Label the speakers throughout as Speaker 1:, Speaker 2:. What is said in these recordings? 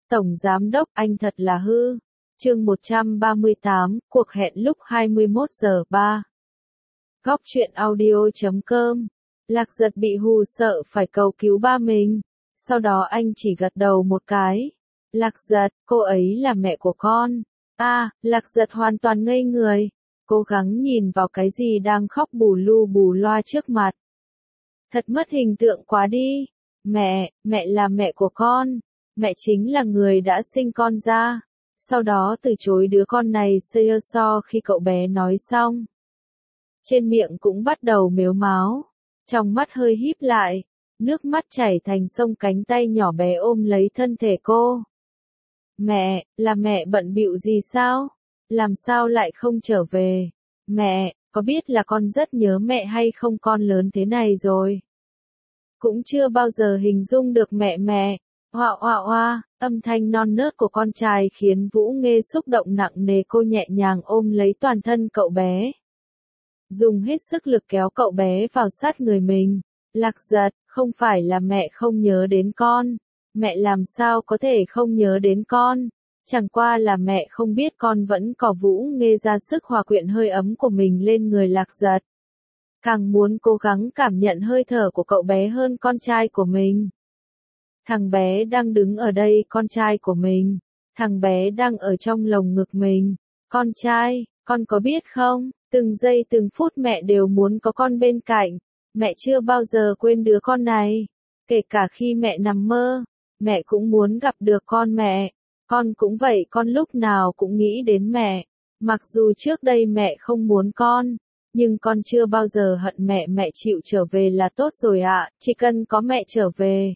Speaker 1: Tổng Giám đốc, anh thật là hư. Chương 138, cuộc hẹn lúc 21 giờ 3. Góc truyện audio.com. Lạc Giật bị hù sợ phải cầu cứu ba mình. Sau đó anh chỉ gật đầu một cái. Lạc Giật, cô ấy là mẹ của con. Lạc Giật hoàn toàn ngây người. Cố gắng nhìn vào cái gì đang khóc bù lu bù loa trước mặt. Thật mất hình tượng quá đi. Mẹ là mẹ của con. Mẹ chính là người đã sinh con ra. Sau đó từ chối đứa con này so khi cậu bé nói xong. Trên miệng cũng bắt đầu mếu máo. Trong mắt hơi híp lại. Nước mắt chảy thành sông, cánh tay nhỏ bé ôm lấy thân thể cô. Mẹ, là mẹ bận bịu gì sao? Làm sao lại không trở về? Mẹ, có biết là con rất nhớ mẹ hay không, con lớn thế này rồi. Cũng chưa bao giờ hình dung được mẹ. Hoa, âm thanh non nớt của con trai khiến Vũ Nghê xúc động nặng nề, cô nhẹ nhàng ôm lấy toàn thân cậu bé. Dùng hết sức lực kéo cậu bé vào sát người mình. Lạc Giật, không phải là mẹ không nhớ đến con. Mẹ làm sao có thể không nhớ đến con. Chẳng qua là mẹ không biết con vẫn có. Vũ Nghê ra sức hòa quyện hơi ấm của mình lên người Lạc Giật. Càng muốn cố gắng cảm nhận hơi thở của cậu bé hơn con trai của mình. Thằng bé đang đứng ở đây, con trai của mình. Thằng bé đang ở trong lồng ngực mình. Con trai, con có biết không, từng giây từng phút mẹ đều muốn có con bên cạnh. Mẹ chưa bao giờ quên đứa con này. Kể cả khi mẹ nằm mơ, mẹ cũng muốn gặp được con mẹ. Con cũng vậy, con lúc nào cũng nghĩ đến mẹ. Mặc dù trước đây mẹ không muốn con, nhưng con chưa bao giờ hận mẹ. Mẹ chịu trở về là tốt rồi ạ, chỉ cần có mẹ trở về.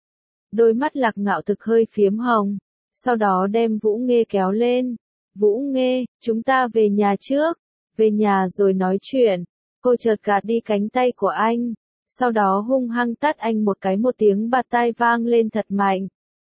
Speaker 1: Đôi mắt Lạc Ngạo Thực hơi phiếm hồng, sau đó đem Vũ Nghê kéo lên. Vũ Nghê, chúng ta về nhà trước, về nhà rồi nói chuyện. Cô chợt gạt đi cánh tay của anh, sau đó hung hăng tát anh một cái, một tiếng bạt tai vang lên thật mạnh.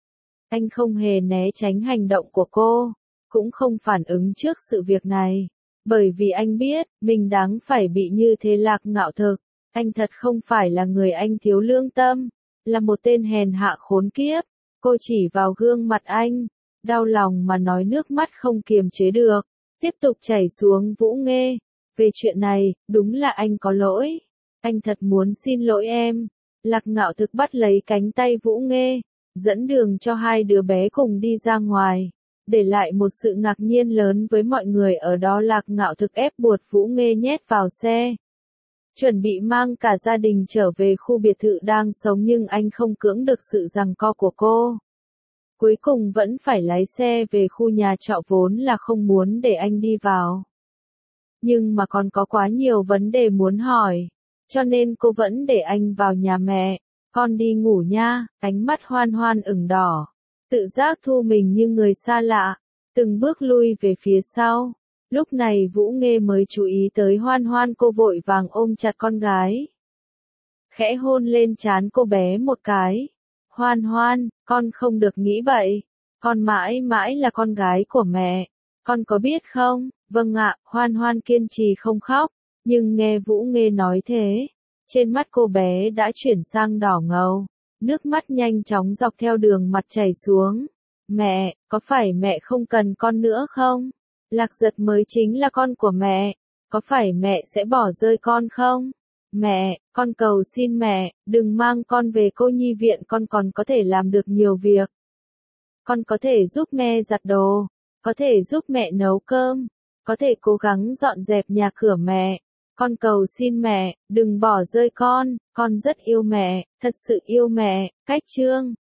Speaker 1: Anh không hề né tránh hành động của cô, cũng không phản ứng trước sự việc này, bởi vì anh biết, mình đáng phải bị như thế. Lạc Ngạo Thực, anh thật không phải là người, anh thiếu lương tâm, là một tên hèn hạ khốn kiếp. Cô chỉ vào gương mặt anh, đau lòng mà nói, nước mắt không kiềm chế được, tiếp tục chảy xuống. Vũ Nghê, về chuyện này, đúng là anh có lỗi. Anh thật muốn xin lỗi em. Lạc Ngạo Thực bắt lấy cánh tay Vũ Nghê, dẫn đường cho hai đứa bé cùng đi ra ngoài, để lại một sự ngạc nhiên lớn với mọi người ở đó. Lạc Ngạo Thực ép buộc Vũ Nghê nhét vào xe, chuẩn bị mang cả gia đình trở về khu biệt thự đang sống, nhưng anh không cưỡng được sự giằng co của cô. Cuối cùng vẫn phải lái xe về khu nhà trọ, vốn là không muốn để anh đi vào. Nhưng mà còn có quá nhiều vấn đề muốn hỏi, cho nên cô vẫn để anh vào nhà mẹ. Con đi ngủ nha. Ánh mắt Hoan Hoan ửng đỏ, tự giác thu mình như người xa lạ, từng bước lui về phía sau. Lúc này Vũ Nghê mới chú ý tới Hoan Hoan, cô vội vàng ôm chặt con gái, khẽ hôn lên trán cô bé một cái. Hoan Hoan, con không được nghĩ vậy. Con mãi mãi là con gái của mẹ. Con có biết không? Vâng ạ. Hoan Hoan kiên trì không khóc, nhưng nghe Vũ Nghê nói thế, trên mắt cô bé đã chuyển sang đỏ ngầu, nước mắt nhanh chóng dọc theo đường mặt chảy xuống. Mẹ, có phải mẹ không cần con nữa không? Lạc Giật mới chính là con của mẹ. Có phải mẹ sẽ bỏ rơi con không? Mẹ, con cầu xin mẹ, đừng mang con về cô nhi viện, con còn có thể làm được nhiều việc. Con có thể giúp mẹ giặt đồ, có thể giúp mẹ nấu cơm, có thể cố gắng dọn dẹp nhà cửa mẹ. Con cầu xin mẹ, đừng bỏ rơi con rất yêu mẹ, thật sự yêu mẹ. Cách chương